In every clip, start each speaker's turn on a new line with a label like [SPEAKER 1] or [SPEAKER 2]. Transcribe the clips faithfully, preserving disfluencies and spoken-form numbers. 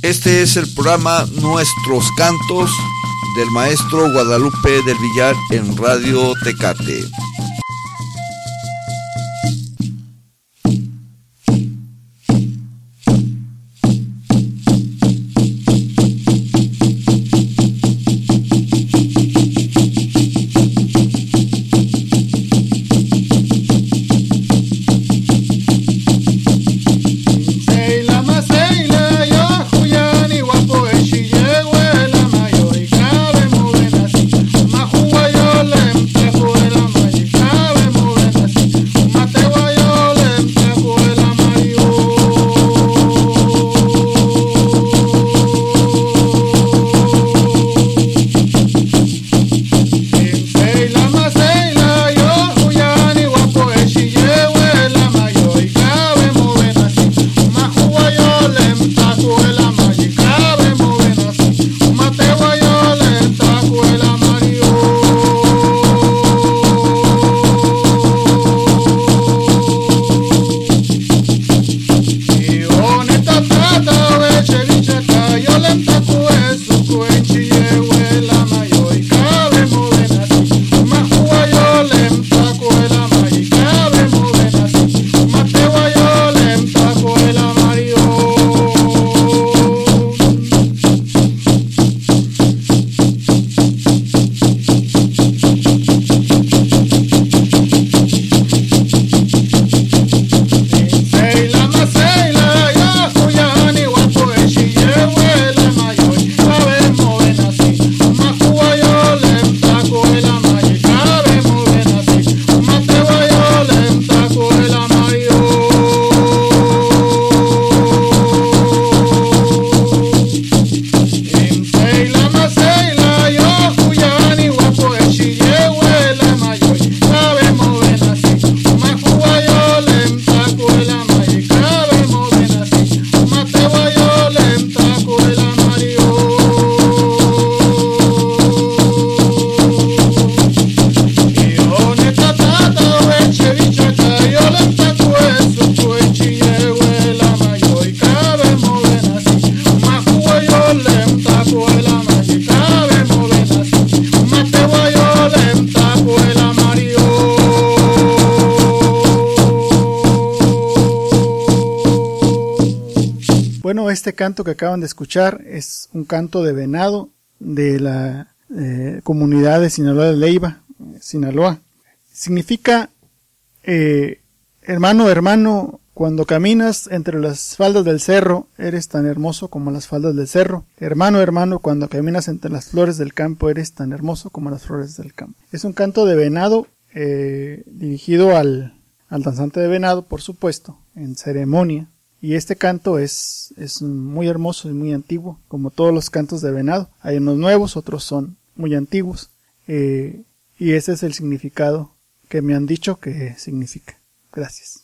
[SPEAKER 1] Este es el programa Nuestros Cantos del maestro Guadalupe del Villar en Radio Tecate.
[SPEAKER 2] Este canto que acaban de escuchar es un canto de venado de la eh, comunidad de Sinaloa de Leiva, Sinaloa. Significa, eh, hermano, hermano, cuando caminas entre las faldas del cerro, eres tan hermoso como las faldas del cerro. Hermano, hermano, cuando caminas entre las flores del campo, eres tan hermoso como las flores del campo. Es un canto de venado eh, dirigido al, al danzante de venado, por supuesto, en ceremonia. Y este canto es, es muy hermoso y muy antiguo, como todos los cantos de venado. Hay unos nuevos, otros son muy antiguos. Eh, y ese es el significado que me han dicho que significa. Gracias.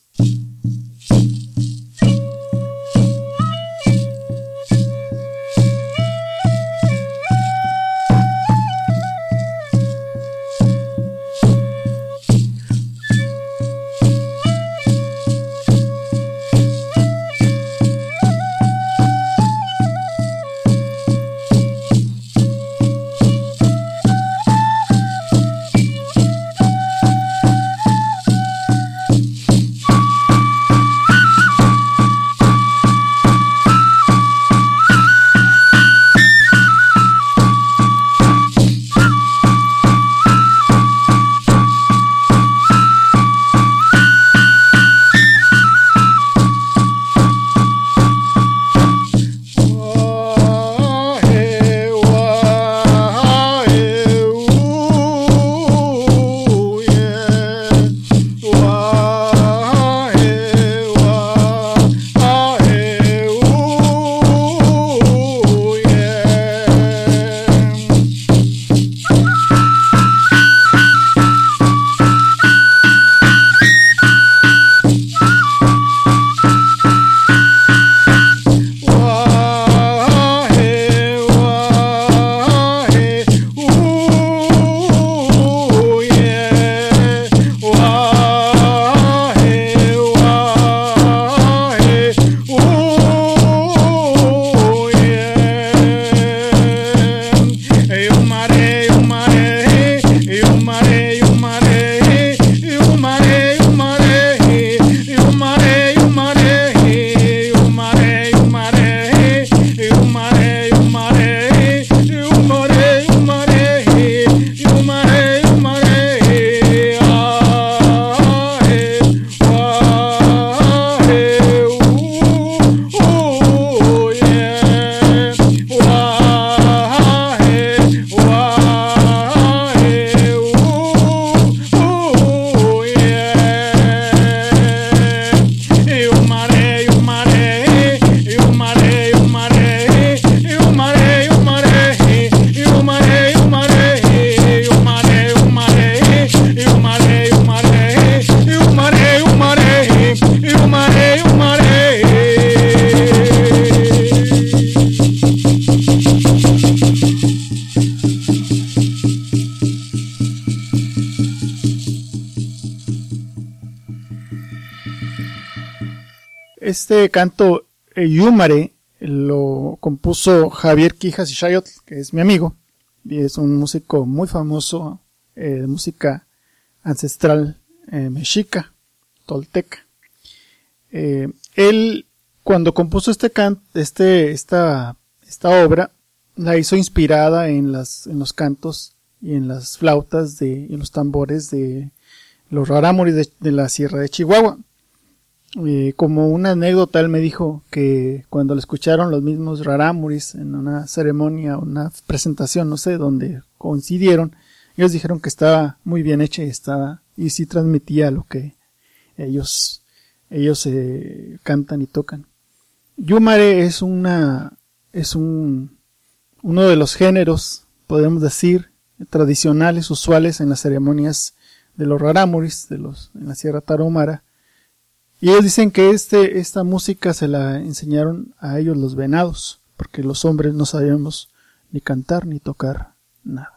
[SPEAKER 2] este canto eh, Yumare lo compuso Javier Quijas y Xayotl, que es mi amigo, y es un músico muy famoso eh, de música ancestral eh, mexica, tolteca. Eh, él, cuando compuso este can, este, esta, esta obra, la hizo inspirada en las, en los cantos y en las flautas de, y en los tambores de los rarámuris de, de la Sierra de Chihuahua. Eh, como una anécdota, él me dijo que cuando lo escucharon los mismos rarámuris en una ceremonia, una presentación, no sé, donde coincidieron, ellos dijeron que estaba muy bien hecha y estaba, y sí transmitía lo que ellos, ellos eh, cantan y tocan. Yumare es una, es un, uno de los géneros, podemos decir, tradicionales, usuales en las ceremonias de los rarámuris, de los, en la Sierra Tarahumara. Y ellos dicen que este, esta música se la enseñaron a ellos los venados, porque los hombres no sabíamos ni cantar ni tocar nada.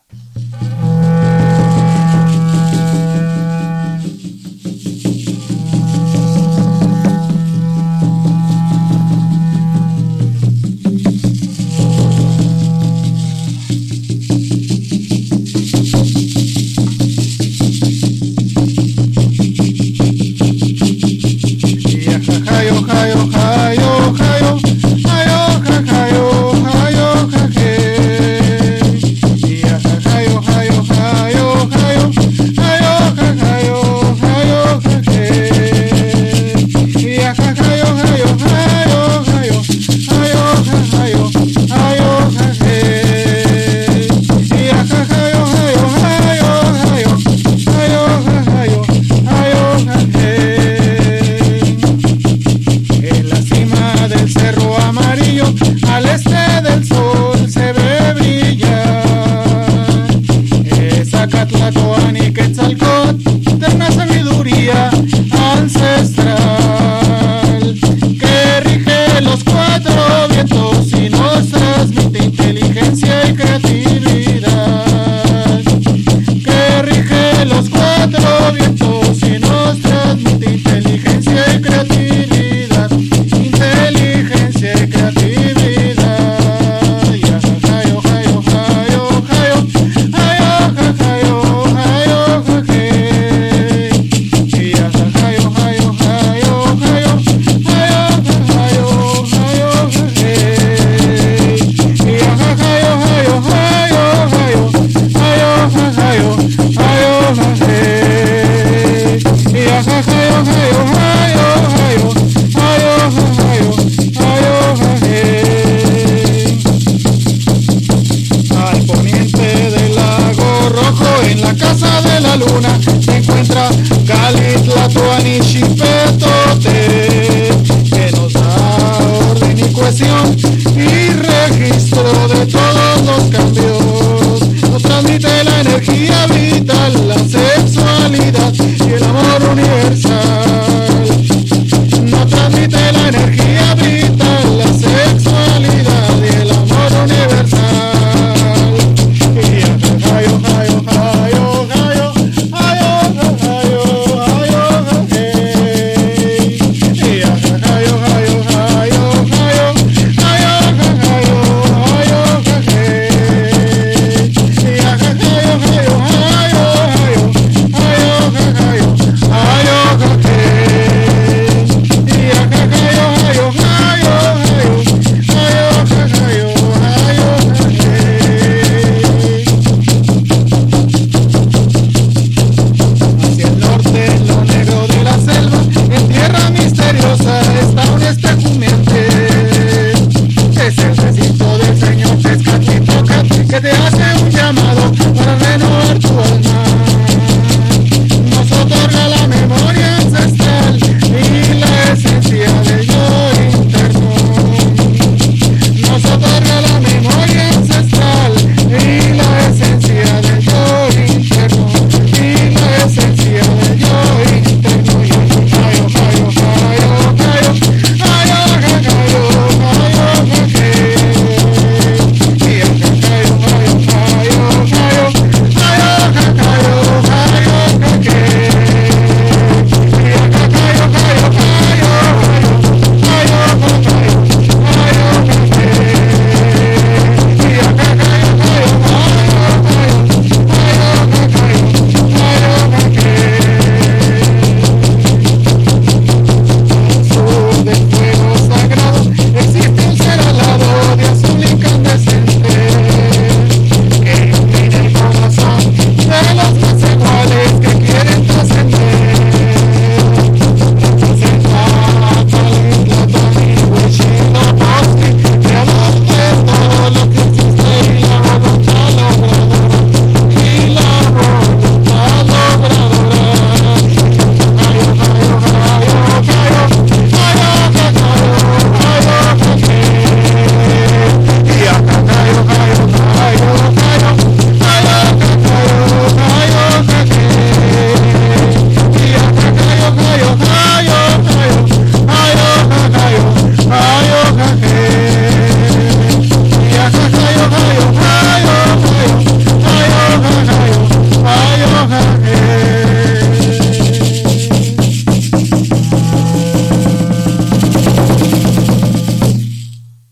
[SPEAKER 3] Hey,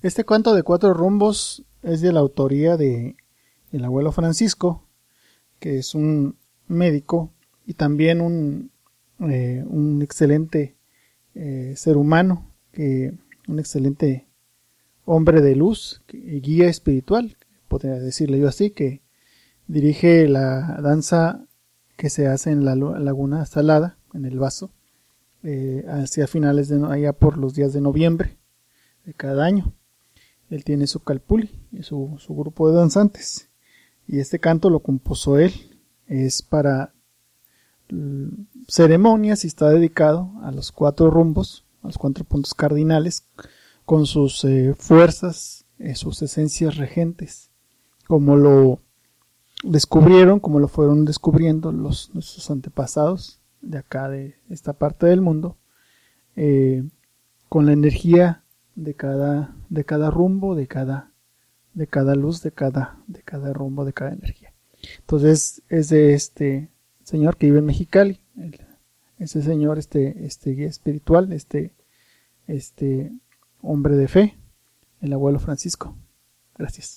[SPEAKER 2] Este canto de cuatro rumbos es de la autoría de el abuelo Francisco, que es un médico y también un, eh, un excelente eh, ser humano, que un excelente hombre de luz y guía espiritual, podría decirle yo así, que dirige la danza que se hace en la laguna salada, en el vaso, eh, hacia finales de allá por los días de noviembre de cada año. Él tiene su calpulli, su, su grupo de danzantes, y este canto lo compuso él. Es para ceremonias y está dedicado a los cuatro rumbos, a los cuatro puntos cardinales, con sus eh, fuerzas, eh, sus esencias regentes, como lo descubrieron, como lo fueron descubriendo los nuestros antepasados de acá, de esta parte del mundo, eh, con la energía de cada, de cada rumbo, de cada, de cada luz, de cada, de cada rumbo, de cada energía. Entonces es de este señor que vive en Mexicali, el, ese señor, este, este guía espiritual, este, este hombre de fe, el abuelo Francisco. Gracias.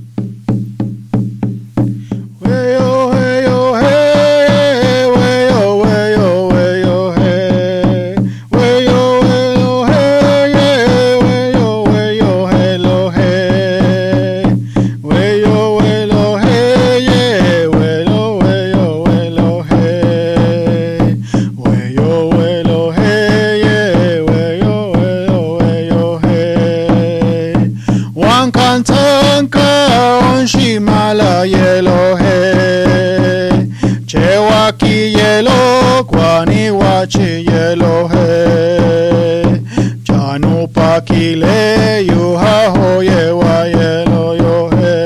[SPEAKER 3] Kile you ha ho ye wa ye lo yo he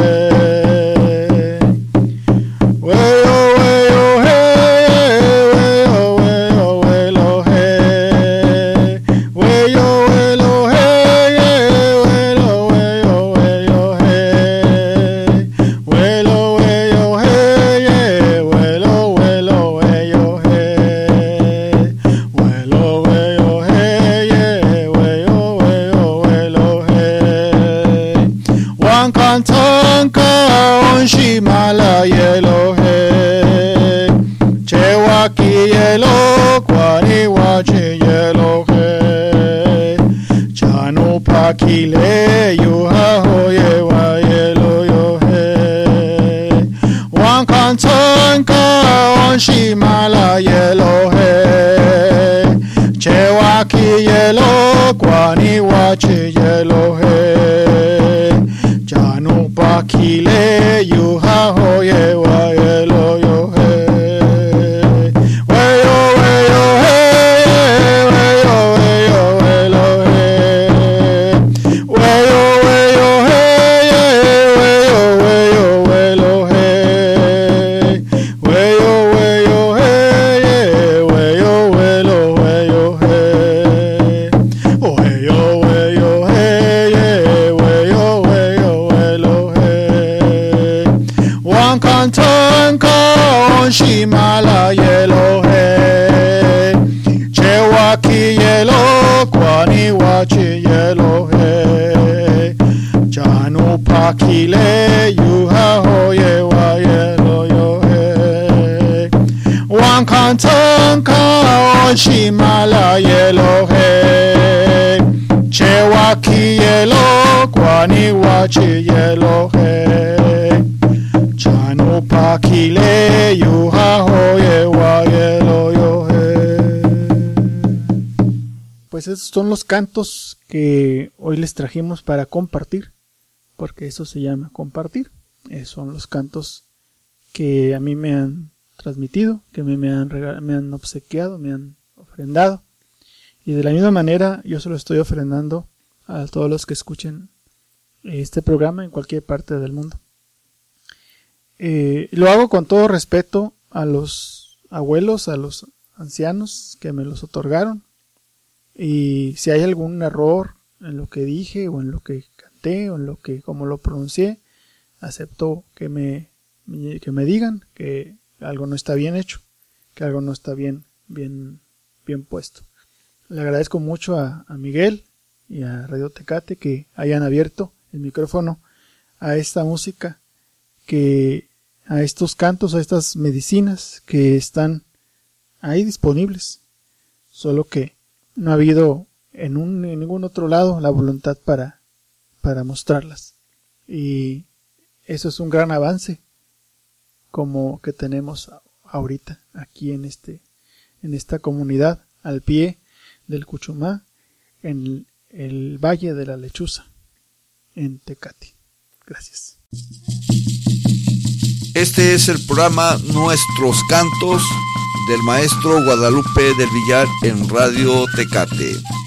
[SPEAKER 3] we yo we yo he we yo we yo we lo he we yo we lo he ye we lo we yo we yo he we lo we yo he ye we lo we lo we yo he we lo we yo he ye we yo Kantanka onshimala yelo he chewaki yelo kwani wachi yelo he chanu pakile yuha hoye wa yelo yo he wan kantanka onshimala yelo he chewaki yelo kwani wachi yelo he Kile you ha ho ye wa ye lo yo he we yo we yo he we yo we yo we lo he we yo we yo he we yo we yo we lo he we yo we yo he we yo we lo we yo he we yo we yo he we yo we yo Kantanka onshimala yelo he chewaki yelo kwani wachi yelo he janu pakile yuha hoye wa yelo yo he wan kantanka onshimala yelo he chewaki yelo kwani wachi yelo he Pakile yuha hoye wa yelo yo he.
[SPEAKER 2] Pues esos son los cantos que hoy les trajimos para compartir, porque eso se llama compartir. Esos son los cantos que a mí me han transmitido, que me, me, han regal- me han obsequiado, me han ofrendado. Y de la misma manera yo se lo estoy ofrendando a todos los que escuchen este programa en cualquier parte del mundo. Eh, lo hago con todo respeto a los abuelos, a los ancianos que me los otorgaron. Y si hay algún error en lo que dije o en lo que canté o en lo que como lo pronuncié, acepto que me, que me digan que algo no está bien hecho, que algo no está bien, bien, bien puesto. Le agradezco mucho a, a Miguel y a Radio Tecate que hayan abierto el micrófono a esta música, que a estos cantos, a estas medicinas que están ahí disponibles, solo que no ha habido en, un, en ningún otro lado la voluntad para, para mostrarlas. Y eso es un gran avance como que tenemos ahorita aquí en este en esta comunidad al pie del Cuchumá, en el Valle de la Lechuza, en Tecate. Gracias.
[SPEAKER 1] Este es el programa Nuestros Cantos del maestro Guadalupe del Villar en Radio Tecate.